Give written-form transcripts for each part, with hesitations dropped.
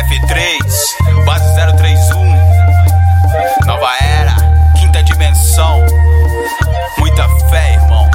F3, base 031, nova era, quinta dimensão. Muita fé, irmão.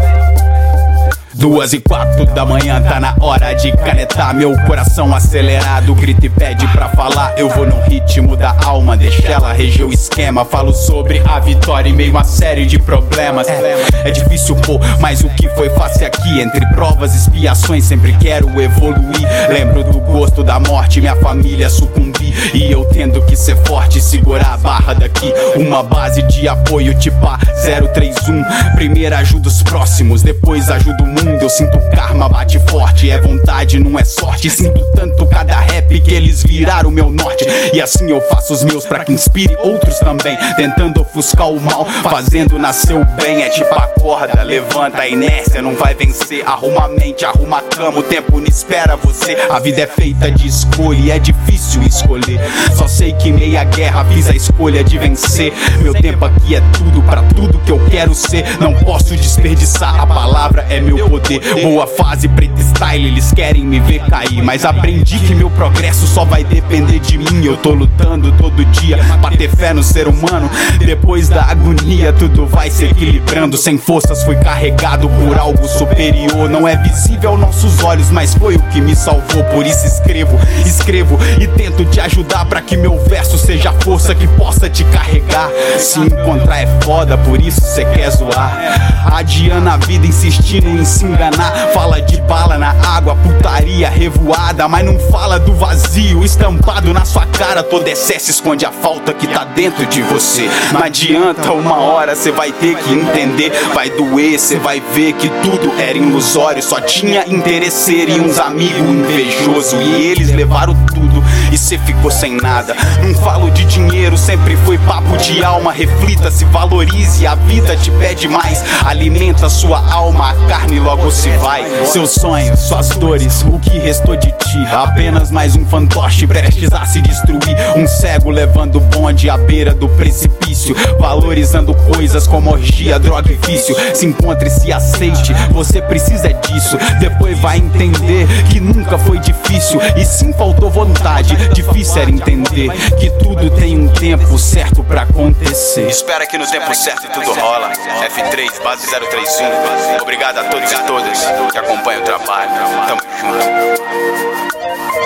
2h04 da manhã, tá na hora de canetar. Meu coração acelerado, grita e pede pra falar. Eu vou no ritmo da alma, deixa ela reger o esquema. Falo sobre a vitória em meio a série de problemas. É difícil pô, mas o que foi fácil aqui. Entre provas e expiações sempre quero evoluir. Lembro do gosto da morte, minha família sucumbir. E eu tendo que ser forte, segurar a barra daqui. Uma base de apoio tipo a 031. Primeiro ajuda os próximos, depois ajuda o mundo. Eu sinto karma, bate forte, é vontade, não é sorte. Sinto tanto cada rap que eles viraram meu norte. E assim eu faço os meus pra que inspire outros também. Tentando ofuscar o mal, fazendo nascer o bem. É tipo acorda, levanta a inércia, não vai vencer. Arruma a mente, arruma a cama, o tempo não espera você. A vida é feita de escolha e é difícil escolher. Só sei que meia guerra fiz a escolha de vencer. Meu tempo aqui é tudo pra tudo que eu quero ser. Não posso desperdiçar, a palavra é meu poder. Boa fase, preta style, eles querem me ver cair. Mas aprendi que meu progresso só vai depender de mim. Eu tô lutando todo dia pra ter fé no ser humano. Depois da agonia tudo vai se equilibrando. Sem forças fui carregado por algo superior. Não é visível aos nossos olhos, mas foi o que me salvou. Por isso escrevo e tento te ajudar pra que meu verso seja a força que possa te carregar. Se encontrar é foda, por isso cê quer zoar. Adiando a vida insistindo em se enganar. Fala de bala na água, putaria revoada, mas não fala do vazio estampado na sua cara. Todo excesso esconde a falta que tá dentro de você. Não adianta, uma hora cê vai ter que entender. Vai doer, cê vai ver que tudo era ilusório. Só tinha interesseiro e uns amigos invejosos. E eles levaram tudo e cê ficou sem nada. Não falo de dinheiro, sempre foi papo de alma. Reflita, se valorize, a vida te pede mais. Alimenta sua alma, a carne logo se vai. Seus sonhos, suas dores, o que restou de ti? Apenas mais um fantoche prestes a se destruir. Um cego levando bonde à beira do precipício. Valorizando coisas como orgia, droga e vício. Se encontre, se aceite, você precisa disso. Depois vai entender que nunca foi difícil. E sim faltou vontade, difícil era entender que tudo tem um tempo certo pra acontecer. Espera que no tempo certo tudo rola. F3, base 031. Obrigado a todos e todas que acompanham o trabalho. Tamo junto.